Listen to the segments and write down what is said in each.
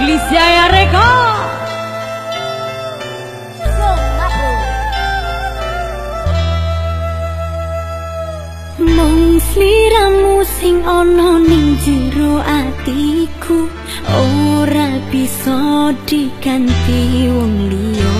Lisaya Record. Mung sliramu sing ana ning jero atiku, ora bisa diganti wong liya.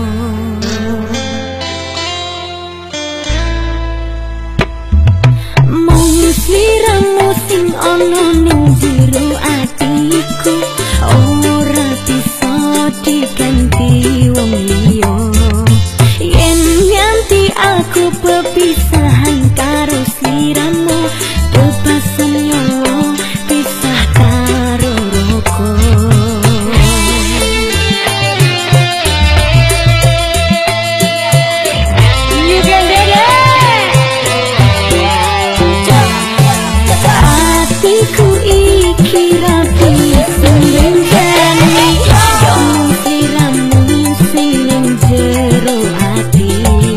Mung sliramu sing ana ning jero atiku, ora bisa diganti wong liya. Yen nganti aku pepisahan karo sliramu, bebasan nyolong pisah karo rokok. You can do it. Hatiku iki rapi sendiri, dong sliramu sing ning jero ati.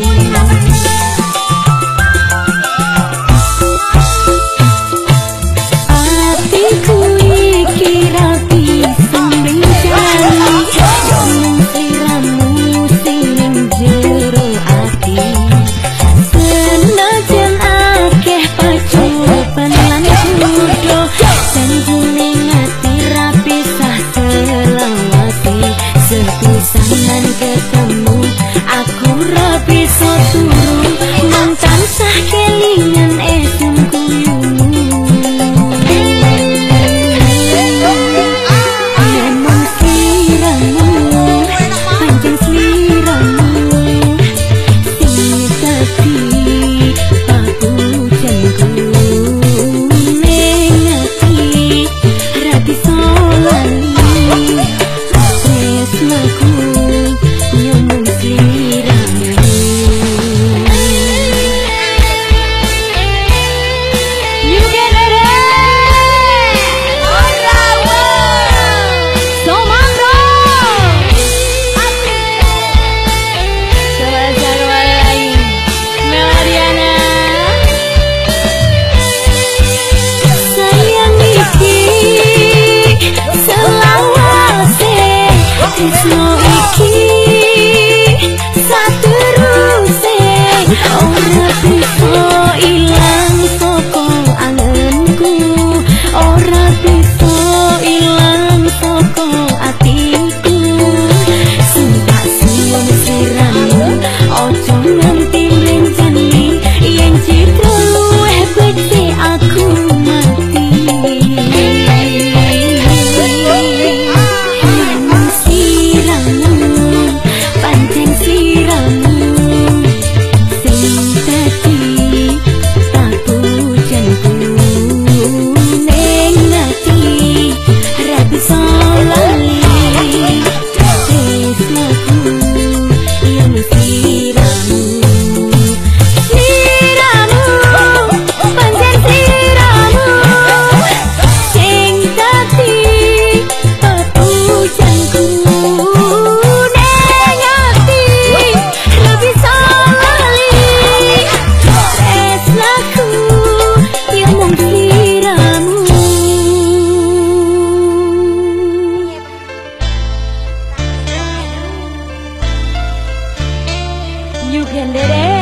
Sepisahan ketemu, aku rapi turun, mantan sah kelingan esem kuyumu. Memang sliramu, pancen sliramu, sing tapi papujanku ning ati, ra bisa lali. Tresnaku nyambung sliramu. You can do it. Orawa. Somando. Coba kembali lagi. Meladiana. Sayang iki selawase, tresno iki sateruse, ora bisa ilang saka angenku, ora bisa ilang saka atiku. Sumpah suwun sliramu, ojo nganti mlenceni, yen citra luwih becik aku mati. Memang sliramu, pancen sliramu, sing dadi papujanku ning ati, ra bisa lali. Tresnaku yang sliramu. Sliramu, pancen sliramu, sing dadi papujanku ning ati, ra bisa lali. Tresnaku yang mung sliramu. You can do it.